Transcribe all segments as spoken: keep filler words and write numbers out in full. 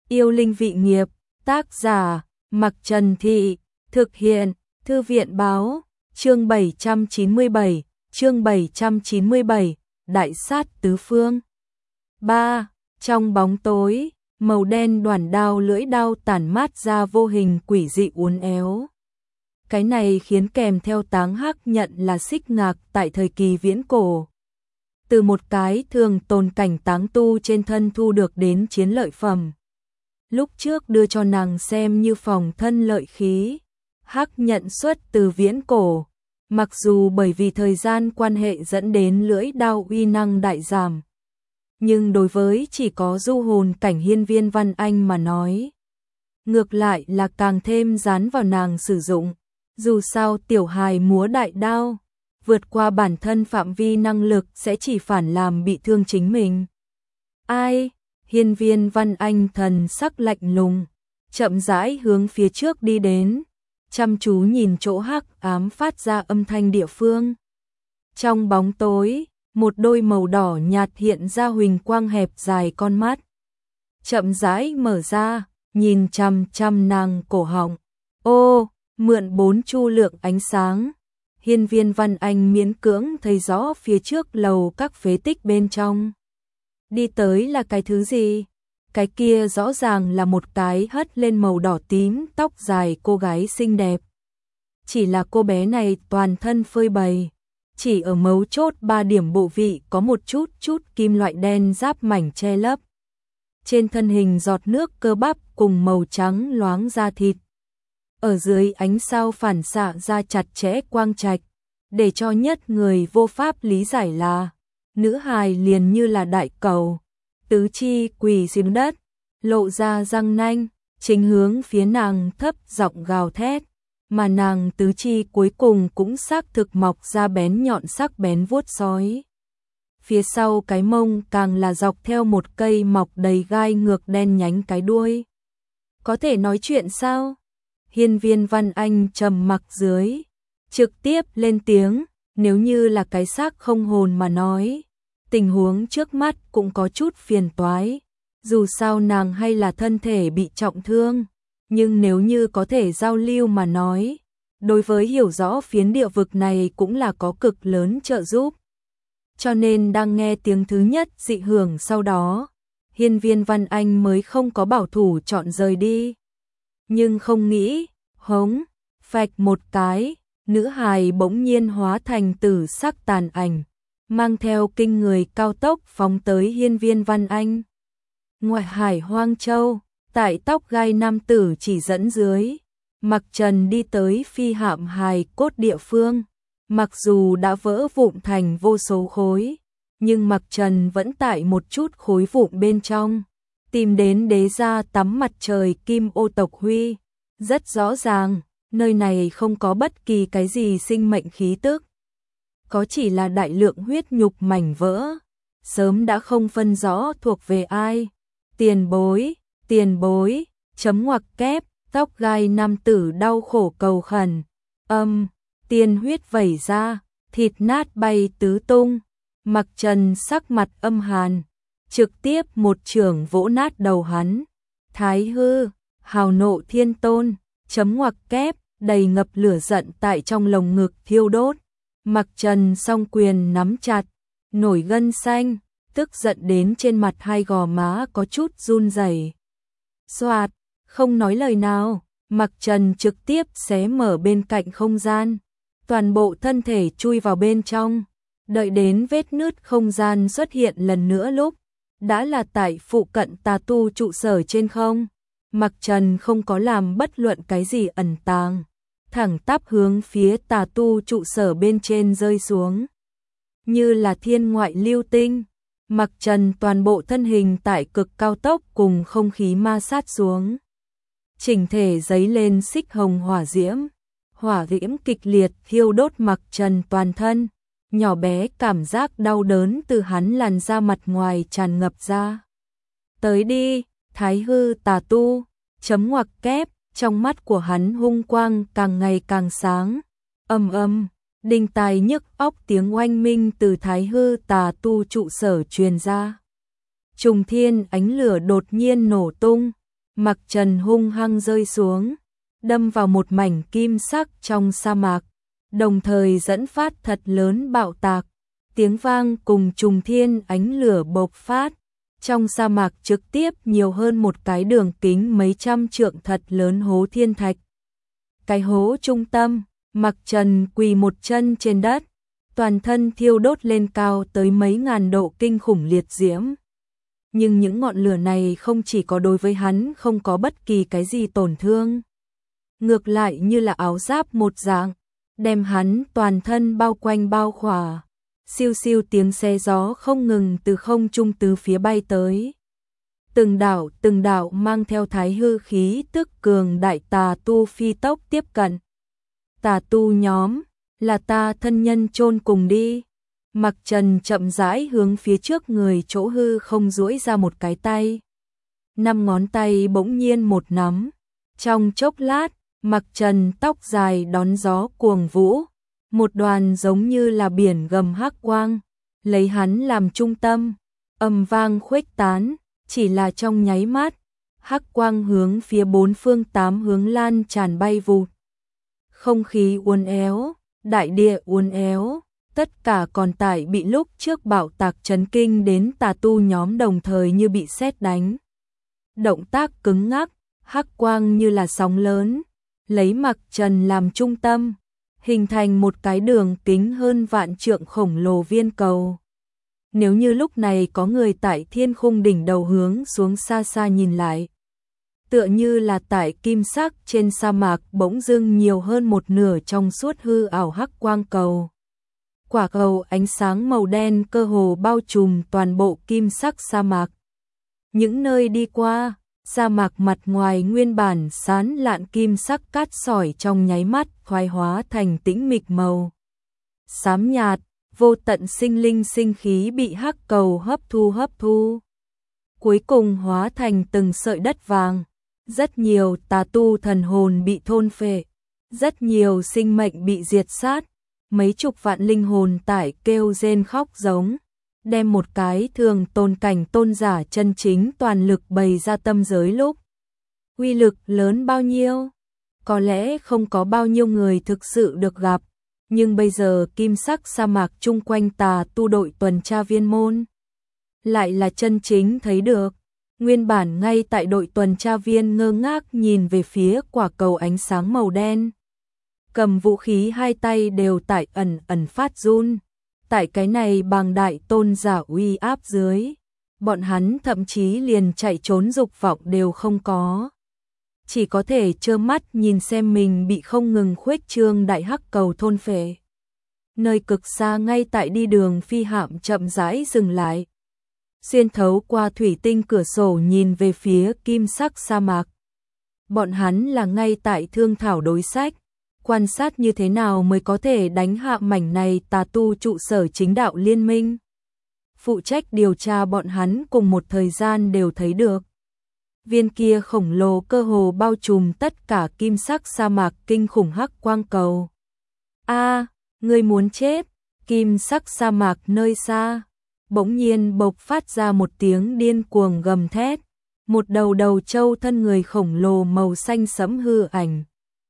Yêu linh vị nghiệp, tác giả, Mặc Trần Thị, thực hiện, Thư viện báo, chương bảy trăm chín mươi bảy, chương bảy trăm chín mươi bảy, Đại sát tứ phương. ba. Trong bóng tối, màu đen đoàn đao lưỡi đao tản mát ra vô hình quỷ dị uốn éo. Cái này khiến kèm theo Táng Hắc nhận là xích ngạc tại thời kỳ viễn cổ. Từ một cái thường tồn cảnh táng tu trên thân thu được đến chiến lợi phẩm. Lúc trước đưa cho nàng xem như phòng thân lợi khí. Hắc nhận xuất từ viễn cổ. Mặc dù bởi vì thời gian quan hệ dẫn đến lưỡi đao uy năng đại giảm. Nhưng đối với chỉ có du hồn cảnh Hiên Viên Văn Anh mà nói. Ngược lại là càng thêm dán vào nàng sử dụng. Dù sao tiểu hài múa đại đao, vượt qua bản thân phạm vi năng lực sẽ chỉ phản làm bị thương chính mình. Ai? Hiên Viên Văn Anh thần sắc lạnh lùng, chậm rãi hướng phía trước đi đến, chăm chú nhìn chỗ hắc ám phát ra âm thanh địa phương. Trong bóng tối, một đôi màu đỏ nhạt hiện ra huỳnh quang hẹp dài con mắt. Chậm rãi mở ra, nhìn chằm chằm nàng cổ họng. Ô, mượn bốn chu lượng ánh sáng. Hiên Viên Văn Anh miễn cưỡng thấy rõ phía trước lầu các phế tích bên trong. Đi tới là cái thứ gì? Cái kia rõ ràng là một cái hất lên màu đỏ tím tóc dài cô gái xinh đẹp. Chỉ là cô bé này toàn thân phơi bày. Chỉ ở mấu chốt ba điểm bộ vị có một chút chút kim loại đen giáp mảnh che lấp. Trên thân hình giọt nước cơ bắp cùng màu trắng loáng da thịt. Ở dưới ánh sao phản xạ ra chặt chẽ quang trạch, để cho nhất người vô pháp lý giải là nữ hài liền như là đại cầu, tứ chi quỳ xuống đất, lộ ra răng nanh, chính hướng phía nàng thấp giọng gào thét, mà nàng tứ chi cuối cùng cũng xác thực mọc ra bén nhọn sắc bén vuốt sói. Phía sau cái mông càng là dọc theo một cây mọc đầy gai ngược đen nhánh cái đuôi. Có thể nói chuyện sao? Hiên Viên Văn Anh trầm mặc dưới, trực tiếp lên tiếng, nếu như là cái xác không hồn mà nói, tình huống trước mắt cũng có chút phiền toái, dù sao nàng hay là thân thể bị trọng thương, nhưng nếu như có thể giao lưu mà nói, đối với hiểu rõ phiến địa vực này cũng là có cực lớn trợ giúp. Cho nên đang nghe tiếng thứ nhất dị hưởng sau đó, Hiên Viên Văn Anh mới không có bảo thủ chọn rời đi. Nhưng không nghĩ, hống, phạch một cái, nữ hài bỗng nhiên hóa thành tử sắc tàn ảnh, mang theo kinh người cao tốc phóng tới Hiên Viên Văn Anh. Ngoại hải Hoang Châu, tại tóc gai nam tử chỉ dẫn dưới, Mặc Trần đi tới phi hạm hài cốt địa phương. Mặc dù đã vỡ vụn thành vô số khối, nhưng Mặc Trần vẫn tại một chút khối vụn bên trong. Tìm đến đế gia tắm mặt trời Kim Ô tộc Huy. Rất rõ ràng, nơi này không có bất kỳ cái gì sinh mệnh khí tức. Có chỉ là đại lượng huyết nhục mảnh vỡ. Sớm đã không phân rõ thuộc về ai. Tiền bối, tiền bối, chấm ngoặc kép, tóc gai nam tử đau khổ cầu khẩn. Âm, tiên huyết vẩy ra, thịt nát bay tứ tung. Mặc Trần sắc mặt âm hàn. Trực tiếp một chưởng vỗ nát đầu hắn. Thái hư, hào nộ thiên tôn, chấm ngoặc kép, đầy ngập lửa giận tại trong lồng ngực thiêu đốt. Mặc Trần song quyền nắm chặt, nổi gân xanh, tức giận đến trên mặt hai gò má có chút run rẩy. Xoạt, không nói lời nào, Mặc Trần trực tiếp xé mở bên cạnh không gian. Toàn bộ thân thể chui vào bên trong. Đợi đến vết nứt không gian xuất hiện lần nữa lúc đã là tại phụ cận tà tu trụ sở trên không. Mặc Trần không có làm bất luận cái gì ẩn tàng, thẳng tắp hướng phía tà tu trụ sở bên trên rơi xuống. Như là thiên ngoại lưu tinh, Mặc Trần toàn bộ thân hình tại cực cao tốc cùng không khí ma sát xuống. Chỉnh thể giấy lên xích hồng hỏa diễm, hỏa diễm kịch liệt thiêu đốt Mặc Trần toàn thân. Nhỏ bé cảm giác đau đớn từ hắn làn da mặt ngoài tràn ngập ra. Tới đi, thái hư tà tu, chấm ngoặc kép, trong mắt của hắn hung quang càng ngày càng sáng. Âm âm, đinh tai nhức óc tiếng oanh minh từ thái hư tà tu trụ sở truyền ra. Trùng thiên ánh lửa đột nhiên nổ tung, Mặc trần hung hăng rơi xuống, đâm vào một mảnh kim sắc trong sa mạc, đồng thời dẫn phát thật lớn bạo tạc, tiếng vang cùng trùng thiên ánh lửa bộc phát. Trong sa mạc trực tiếp nhiều hơn một cái đường kính mấy trăm trượng thật lớn hố thiên thạch. Cái hố trung tâm, Mặc Trần quỳ một chân trên đất, toàn thân thiêu đốt lên cao tới mấy ngàn độ kinh khủng liệt diễm. Nhưng những ngọn lửa này không chỉ có đối với hắn không có bất kỳ cái gì tổn thương. Ngược lại như là áo giáp một dạng, đem hắn toàn thân bao quanh bao khỏa. Siêu siêu tiếng xe gió không ngừng từ không trung từ phía bay tới. Từng đạo từng đạo mang theo thái hư khí tức cường đại tà tu phi tốc tiếp cận. Tà tu nhóm, là ta thân nhân chôn cùng đi. Mặc Trần chậm rãi hướng phía trước người chỗ hư không duỗi ra một cái tay. Năm ngón tay bỗng nhiên một nắm. Trong chốc lát, Mặc Trần tóc dài đón gió cuồng vũ. Một đoàn giống như là biển gầm hắc quang, lấy hắn làm trung tâm, ầm vang khuếch tán, chỉ là trong nháy mắt, hắc quang hướng phía bốn phương tám hướng lan tràn bay vụt. Không khí uốn éo, đại địa uốn éo, tất cả còn tại bị lúc trước bạo tạc chấn kinh đến tà tu nhóm đồng thời như bị sét đánh. Động tác cứng ngắc, hắc quang như là sóng lớn, lấy Mặc Trần làm trung tâm, hình thành một cái đường kính hơn vạn trượng khổng lồ viên cầu. Nếu như lúc này có người tại thiên khung đỉnh đầu hướng xuống xa xa nhìn lại, tựa như là tại kim sắc trên sa mạc bỗng dưng nhiều hơn một nửa trong suốt hư ảo hắc quang cầu. Quả cầu ánh sáng màu đen cơ hồ bao trùm toàn bộ kim sắc sa mạc. Những nơi đi qua, sa mạc mặt ngoài nguyên bản sán lạn kim sắc cát sỏi trong nháy mắt thoái hóa thành tĩnh mịch màu xám nhạt, vô tận sinh linh sinh khí bị hắc cầu hấp thu hấp thu. Cuối cùng hóa thành từng sợi đất vàng, rất nhiều tà tu thần hồn bị thôn phệ, rất nhiều sinh mệnh bị diệt sát, mấy chục vạn linh hồn tại kêu rên khóc giống. Đem một cái thường tôn cảnh tôn giả chân chính toàn lực bày ra tâm giới lúc. Uy lực lớn bao nhiêu? Có lẽ không có bao nhiêu người thực sự được gặp, nhưng bây giờ kim sắc sa mạc chung quanh tà tu đội tuần tra viên môn lại là chân chính thấy được. Nguyên bản ngay tại đội tuần tra viên ngơ ngác nhìn về phía quả cầu ánh sáng màu đen. Cầm vũ khí hai tay đều tại ẩn ẩn phát run. Tại cái này bằng đại tôn giả uy áp dưới, bọn hắn thậm chí liền chạy trốn dục vọng đều không có. Chỉ có thể trơ mắt nhìn xem mình bị không ngừng khuếch trương đại hắc cầu thôn phệ. Nơi cực xa ngay tại đi đường phi hạm chậm rãi dừng lại. Xuyên thấu qua thủy tinh cửa sổ nhìn về phía kim sắc sa mạc. Bọn hắn là ngay tại thương thảo đối sách. Quan sát như thế nào mới có thể đánh hạ mảnh này tà tu trụ sở chính đạo liên minh. Phụ trách điều tra bọn hắn cùng một thời gian đều thấy được. Viên kia khổng lồ cơ hồ bao trùm tất cả kim sắc sa mạc kinh khủng hắc quang cầu. A, ngươi muốn chết, kim sắc sa mạc nơi xa. Bỗng nhiên bộc phát ra một tiếng điên cuồng gầm thét. Một đầu đầu trâu thân người khổng lồ màu xanh sẫm hư ảnh.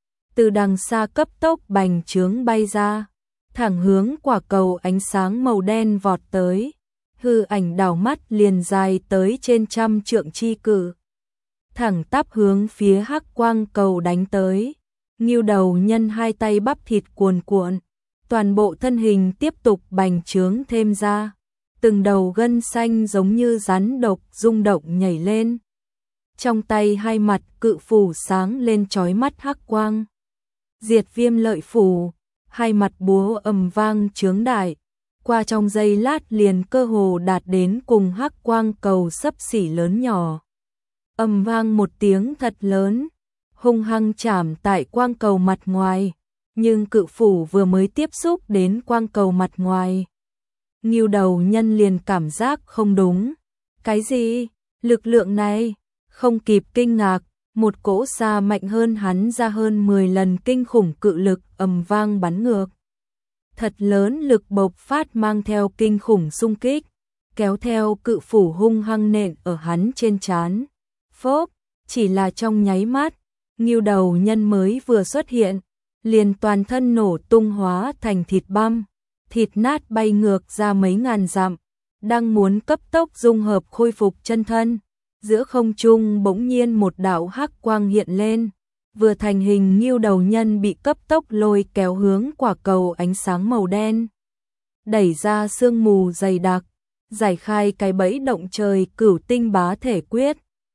Từ đằng xa cấp tốc bành trướng bay ra, thẳng hướng quả cầu ánh sáng màu đen vọt tới. Hư ảnh đảo mắt liền dài tới trên trăm trượng chi cự. Thẳng tắp hướng phía hắc quang cầu đánh tới. Ngưu đầu nhân hai tay bắp thịt cuồn cuộn, toàn bộ thân hình tiếp tục bành trướng thêm ra. Từng đầu gân xanh giống như rắn độc rung động nhảy lên. Trong tay hai mặt cự phủ sáng lên chói mắt hắc quang. Diệt viêm lợi phủ, hai mặt búa ầm vang chướng đại, qua trong giây lát liền cơ hồ đạt đến cùng hắc quang cầu xấp xỉ lớn nhỏ. Ầm vang một tiếng thật lớn, hung hăng chạm tại quang cầu mặt ngoài, nhưng cự phủ vừa mới tiếp xúc đến quang cầu mặt ngoài. Ngưu đầu nhân liền cảm giác không đúng. Cái gì? Lực lượng này? Không kịp kinh ngạc. Một cỗ xa mạnh hơn hắn ra hơn mười lần kinh khủng cự lực ầm vang bắn ngược. Thật lớn lực bộc phát mang theo kinh khủng xung kích, kéo theo cự phủ hung hăng nện ở hắn trên trán. Phốp, chỉ là trong nháy mắt, ngưu đầu nhân mới vừa xuất hiện, liền toàn thân nổ tung hóa thành thịt băm, thịt nát bay ngược ra mấy ngàn dặm, đang muốn cấp tốc dung hợp khôi phục chân thân. Giữa không trung bỗng nhiên một đạo hắc quang hiện lên, vừa thành hình ngưu đầu nhân bị cấp tốc lôi kéo hướng quả cầu ánh sáng màu đen. Đẩy ra sương mù dày đặc, giải khai cái bẫy động trời cửu tinh bá thể quyết.